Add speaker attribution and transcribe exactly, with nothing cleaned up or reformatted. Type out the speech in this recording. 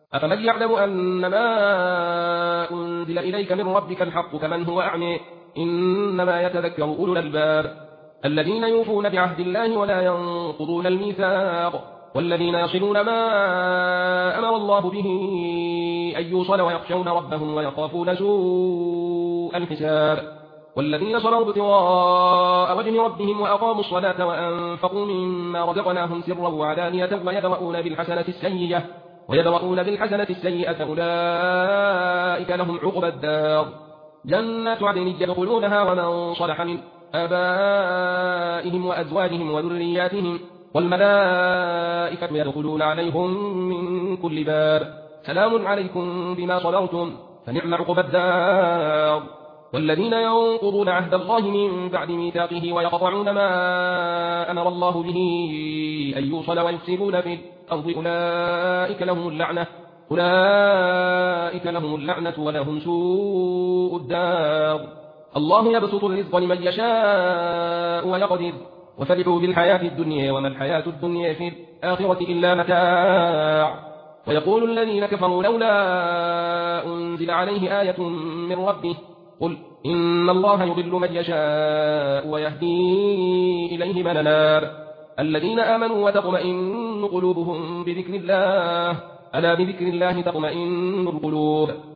Speaker 1: أفمن يعلم أن ما أنزل إليك من ربك الحق كمن هو أعمى إنما يتذكر أولو الألباب الذين يوفون بعهد الله ولا ينقضون الميثاق والذين يصلون ما أمر الله به أن يوصل ويخشون ربهم ويخافون سوء الحساب والذين صبروا ابتغاء وجه ربهم وأقاموا الصلاة وأنفقوا مما رزقناهم سرا وعلانية ويدرؤون بالحسنة السيئة ويدرؤون بالحسنة السيئة أولئك لهم عقبى الدار جنات عدن يدخلونها ومن صلح من آبائهم وأزواجهم وذرياتهم والملائكة يدخلون عليهم من كل باب سلام عليكم بما صبرتم فنعم عقبى الدار والذين ينقضون عهد الله من بعد ميثاقه ويقطعون ما أمر الله به أن يوصل ويفسدون في الأرض أولئك لهم اللعنة أولئك لهم اللعنة ولهم سوء الدار الله يبسط الرزق لمن يشاء ويقدر وفرحوا بالحياة الدنيا وما الحياة الدنيا في الآخرة إلا متاع ويقول الذين كفروا لولا أنزل عليه آية من ربه قل إن الله يضل من يشاء ويهدي إليه من أناب الذين آمنوا وتطمئن قلوبهم بذكر الله ألا بذكر الله تطمئن القلوب